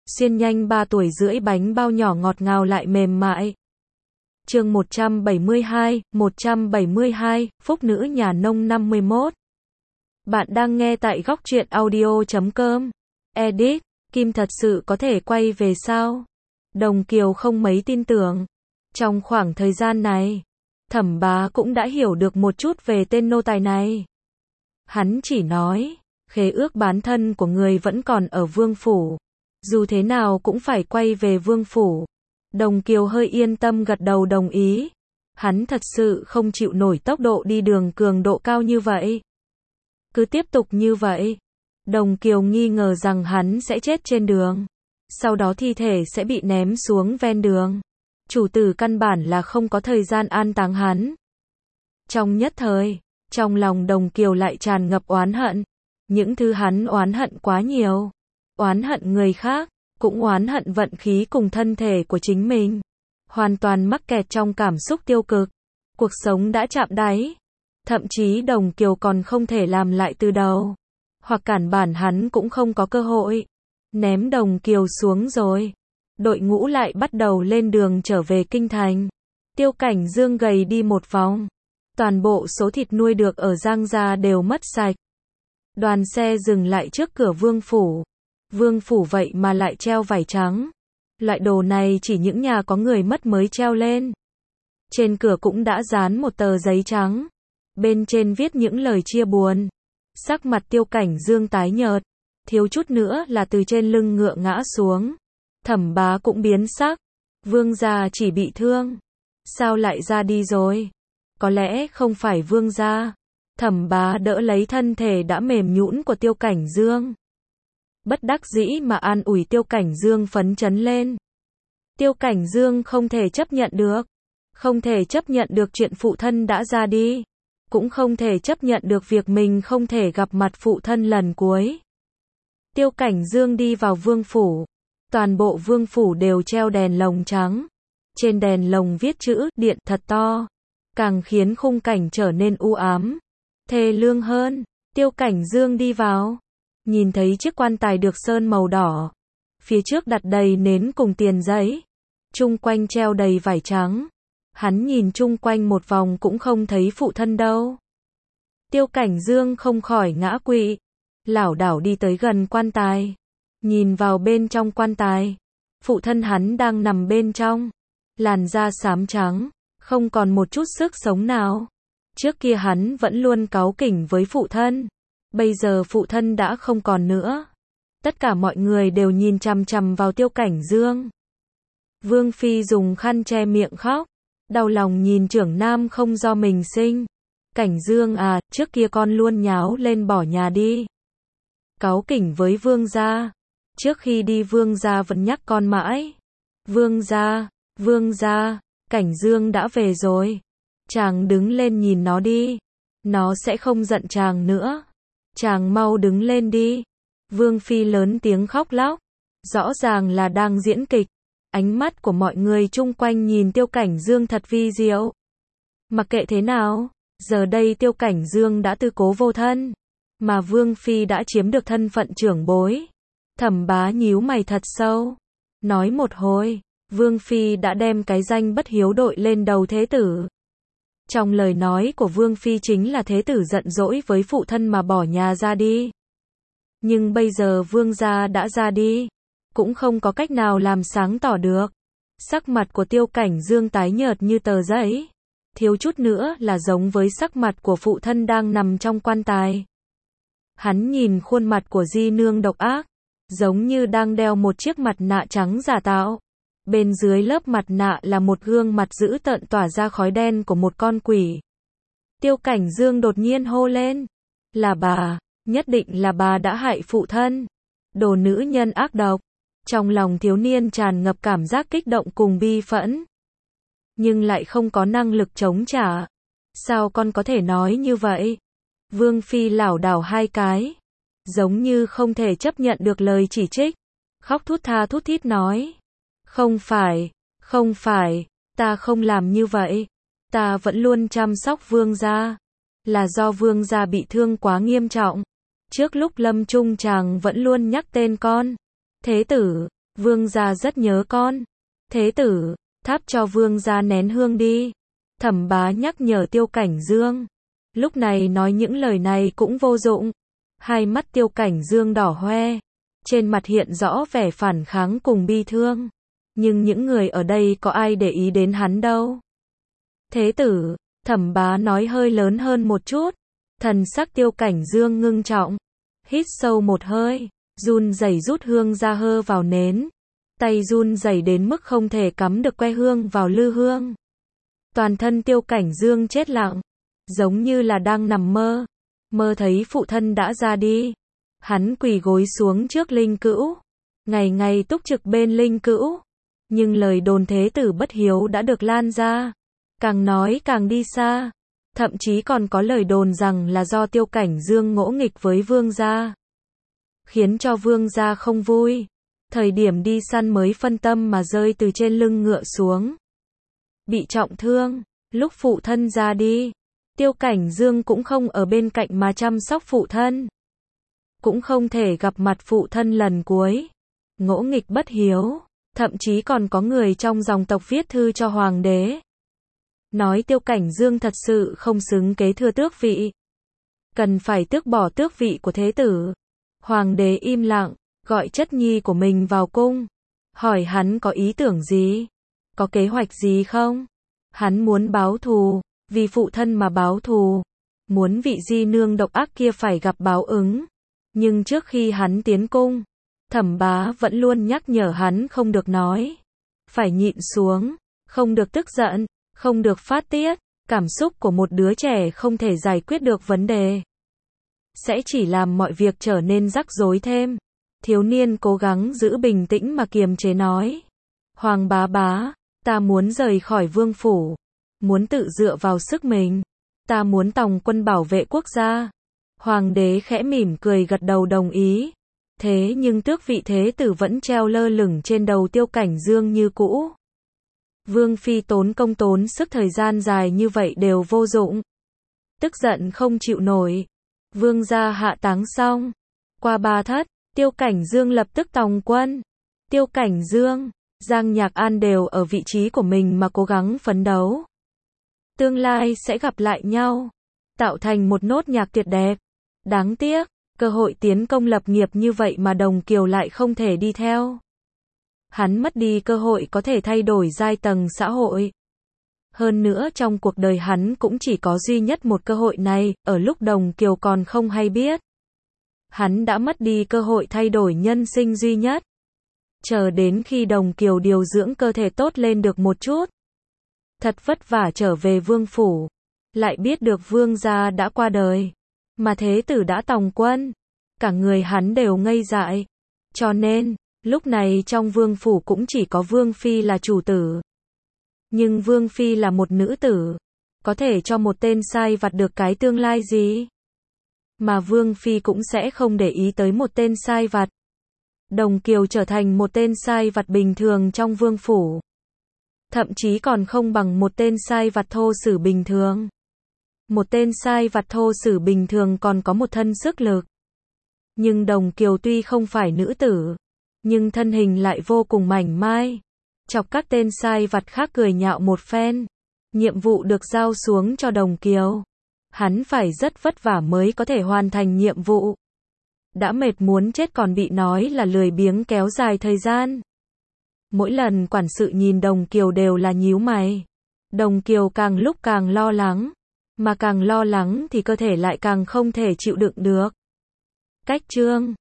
xiên nhanh 3 tuổi rưỡi bánh bao nhỏ ngọt ngào lại mềm mại. Chương 172, Phúc nữ nhà nông 51. Bạn đang nghe tại góc truyện audio.com. Edit, Kim thật sự có thể quay về sao? Đồng Kiều không mấy tin tưởng. Trong khoảng thời gian này, Thẩm Bá cũng đã hiểu được một chút về tên nô tài này. Hắn chỉ nói, khế ước bán thân của người vẫn còn ở vương phủ. Dù thế nào cũng phải quay về vương phủ. Đồng Kiều hơi yên tâm gật đầu đồng ý. Hắn thật sự không chịu nổi tốc độ đi đường cường độ cao như vậy. Cứ tiếp tục như vậy, Đồng Kiều nghi ngờ rằng hắn sẽ chết trên đường. Sau đó thi thể sẽ bị ném xuống ven đường. Chủ tử căn bản là không có thời gian an táng hắn. Trong nhất thời, trong lòng Đồng Kiều lại tràn ngập oán hận. Những thứ hắn oán hận quá nhiều. Oán hận người khác, cũng oán hận vận khí cùng thân thể của chính mình. Hoàn toàn mắc kẹt trong cảm xúc tiêu cực. Cuộc sống đã chạm đáy. Thậm chí Đồng Kiều còn không thể làm lại từ đầu. Hoặc cản bản hắn cũng không có cơ hội. Ném Đồng Kiều xuống rồi. Đội ngũ lại bắt đầu lên đường trở về kinh thành. Tiêu Cảnh Dương gầy đi một vòng. Toàn bộ số thịt nuôi được ở Giang gia đều mất sạch. Đoàn xe dừng lại trước cửa vương phủ. Vương phủ vậy mà lại treo vải trắng. Loại đồ này chỉ những nhà có người mất mới treo lên. Trên cửa cũng đã dán một tờ giấy trắng. Bên trên viết những lời chia buồn. Sắc mặt Tiêu Cảnh Dương tái nhợt. Thiếu chút nữa là từ trên lưng ngựa ngã xuống. Thẩm Bá cũng biến sắc. Vương gia chỉ bị thương. Sao lại ra đi rồi? Có lẽ không phải vương gia. Thẩm Bá đỡ lấy thân thể đã mềm nhũn của Tiêu Cảnh Dương. Bất đắc dĩ mà an ủi Tiêu Cảnh Dương phấn chấn lên. Tiêu Cảnh Dương không thể chấp nhận được. Không thể chấp nhận được chuyện phụ thân đã ra đi. Cũng không thể chấp nhận được việc mình không thể gặp mặt phụ thân lần cuối. Tiêu Cảnh Dương đi vào vương phủ. Toàn bộ vương phủ đều treo đèn lồng trắng. Trên đèn lồng viết chữ điện thật to. Càng khiến khung cảnh trở nên u ám. Thê lương hơn. Tiêu Cảnh Dương đi vào. Nhìn thấy chiếc quan tài được sơn màu đỏ. Phía trước đặt đầy nến cùng tiền giấy. Chung quanh treo đầy vải trắng. Hắn nhìn chung quanh một vòng cũng không thấy phụ thân đâu. Tiêu Cảnh Dương không khỏi ngã quỵ. Lảo đảo đi tới gần quan tài. Nhìn vào bên trong quan tài. Phụ thân hắn đang nằm bên trong. Làn da xám trắng. Không còn một chút sức sống nào. Trước kia hắn vẫn luôn cáu kỉnh với phụ thân. Bây giờ phụ thân đã không còn nữa. Tất cả mọi người đều nhìn chằm chằm vào Tiêu Cảnh Dương. Vương Phi dùng khăn che miệng khóc. Đau lòng nhìn trưởng nam không do mình sinh. Cảnh Dương à, trước kia con luôn nháo lên bỏ nhà đi. Cáu kỉnh với vương gia. Trước khi đi vương gia vẫn nhắc con mãi. Vương gia, Cảnh Dương đã về rồi. Chàng đứng lên nhìn nó đi. Nó sẽ không giận chàng nữa. Chàng mau đứng lên đi. Vương Phi lớn tiếng khóc lóc. Rõ ràng là đang diễn kịch. Ánh mắt của mọi người chung quanh nhìn Tiêu Cảnh Dương thật vi diệu. Mặc kệ thế nào, giờ đây Tiêu Cảnh Dương đã tư cố vô thân. Mà Vương Phi đã chiếm được thân phận trưởng bối. Thẩm Bá nhíu mày thật sâu. Nói một hồi, Vương Phi đã đem cái danh bất hiếu đội lên đầu thế tử. Trong lời nói của Vương Phi chính là thế tử giận dỗi với phụ thân mà bỏ nhà ra đi. Nhưng bây giờ vương gia đã ra đi. Cũng không có cách nào làm sáng tỏ được. Sắc mặt của Tiêu Cảnh Dương tái nhợt như tờ giấy. Thiếu chút nữa là giống với sắc mặt của phụ thân đang nằm trong quan tài. Hắn nhìn khuôn mặt của di nương độc ác. Giống như đang đeo một chiếc mặt nạ trắng giả tạo. Bên dưới lớp mặt nạ là một gương mặt dữ tợn tỏa ra khói đen của một con quỷ. Tiêu Cảnh Dương đột nhiên hô lên. Là bà, nhất định là bà đã hại phụ thân. Đồ nữ nhân ác độc. Trong lòng thiếu niên tràn ngập cảm giác kích động cùng bi phẫn. Nhưng lại không có năng lực chống trả. Sao con có thể nói như vậy? Vương Phi lảo đảo hai cái. Giống như không thể chấp nhận được lời chỉ trích. Khóc thút tha thút thít nói. Không phải, ta không làm như vậy. Ta vẫn luôn chăm sóc vương gia. Là do vương gia bị thương quá nghiêm trọng. Trước lúc lâm chung chàng vẫn luôn nhắc tên con. Thế tử, Vương gia rất nhớ con. Thế tử, thắp cho vương gia nén hương đi. Thẩm Bá nhắc nhở Tiêu Cảnh Dương. Lúc này nói những lời này cũng vô dụng. Hai mắt Tiêu Cảnh Dương đỏ hoe. Trên mặt hiện rõ vẻ phản kháng cùng bi thương. Nhưng những người ở đây có ai để ý đến hắn đâu. Thế tử, Thẩm Bá nói hơi lớn hơn một chút. Thần sắc Tiêu Cảnh Dương ngưng trọng. Hít sâu một hơi, run rẩy rút hương ra hơ vào nến. Tay run rẩy đến mức không thể cắm được que hương vào lư hương. Toàn thân Tiêu Cảnh Dương chết lặng, giống như là đang nằm mơ. Mơ thấy phụ thân đã ra đi. Hắn quỳ gối xuống trước linh cữu. Ngày ngày túc trực bên linh cữu. Nhưng lời đồn thế tử bất hiếu đã được lan ra. Càng nói càng đi xa. Thậm chí còn có lời đồn rằng là do Tiêu Cảnh Dương ngỗ nghịch với vương gia. Khiến cho vương gia không vui. Thời điểm đi săn mới phân tâm mà rơi từ trên lưng ngựa xuống. Bị trọng thương. Lúc phụ thân ra đi, Tiêu Cảnh Dương cũng không ở bên cạnh mà chăm sóc phụ thân. Cũng không thể gặp mặt phụ thân lần cuối. Ngỗ nghịch bất hiếu. Thậm chí còn có người trong dòng tộc viết thư cho hoàng đế. Nói Tiêu Cảnh Dương thật sự không xứng kế thừa tước vị. Cần phải tước bỏ tước vị của thế tử. Hoàng đế im lặng, gọi chất nhi của mình vào cung. Hỏi hắn có ý tưởng gì? Có kế hoạch gì không? Hắn muốn báo thù, vì phụ thân mà báo thù. Muốn vị di nương độc ác kia phải gặp báo ứng. Nhưng trước khi hắn tiến cung, Thẩm Bá vẫn luôn nhắc nhở hắn không được nói. Phải nhịn xuống, không được tức giận, không được phát tiết. Cảm xúc của một đứa trẻ không thể giải quyết được vấn đề. Sẽ chỉ làm mọi việc trở nên rắc rối thêm. Thiếu niên cố gắng giữ bình tĩnh mà kiềm chế nói. Hoàng bá bá, ta muốn rời khỏi vương phủ. Muốn tự dựa vào sức mình. Ta muốn tòng quân bảo vệ quốc gia. Hoàng đế khẽ mỉm cười gật đầu đồng ý. Thế nhưng tước vị thế tử vẫn treo lơ lửng trên đầu Tiêu Cảnh Dương như cũ. Vương phi tốn công tốn sức thời gian dài như vậy đều vô dụng. Tức giận không chịu nổi. Vương gia hạ táng xong. Qua 3 thất, Tiêu Cảnh Dương lập tức tòng quân. Tiêu Cảnh Dương, Giang Nhạc An đều ở vị trí của mình mà cố gắng phấn đấu. Tương lai sẽ gặp lại nhau. Tạo thành một nốt nhạc tuyệt đẹp. Đáng tiếc, cơ hội tiến công lập nghiệp như vậy mà Đồng Kiều lại không thể đi theo. Hắn mất đi cơ hội có thể thay đổi giai tầng xã hội. Hơn nữa trong cuộc đời hắn cũng chỉ có duy nhất một cơ hội này, ở lúc Đồng Kiều còn không hay biết. Hắn đã mất đi cơ hội thay đổi nhân sinh duy nhất. Chờ đến khi Đồng Kiều điều dưỡng cơ thể tốt lên được một chút. Thật vất vả trở về vương phủ. Lại biết được vương gia đã qua đời. Mà thế tử đã tòng quân. Cả người hắn đều ngây dại. Cho nên, lúc này trong vương phủ cũng chỉ có vương phi là chủ tử. Nhưng vương phi là một nữ tử. Có thể cho một tên sai vặt được cái tương lai gì? Mà vương phi cũng sẽ không để ý tới một tên sai vặt. Đồng Kiều trở thành một tên sai vặt bình thường trong vương phủ. Thậm chí còn không bằng một tên sai vặt thô sử bình thường. Một tên sai vặt thô sử bình thường còn có một thân sức lực. Nhưng Đồng Kiều tuy không phải nữ tử, nhưng thân hình lại vô cùng mảnh mai. Chọc các tên sai vặt khác cười nhạo một phen. Nhiệm vụ được giao xuống cho Đồng Kiều. Hắn phải rất vất vả mới có thể hoàn thành nhiệm vụ. Đã mệt muốn chết còn bị nói là lười biếng kéo dài thời gian. Mỗi lần quản sự nhìn Đồng Kiều đều là nhíu mày. Đồng Kiều càng lúc càng lo lắng. Mà càng lo lắng thì cơ thể lại càng không thể chịu đựng được. Cách chương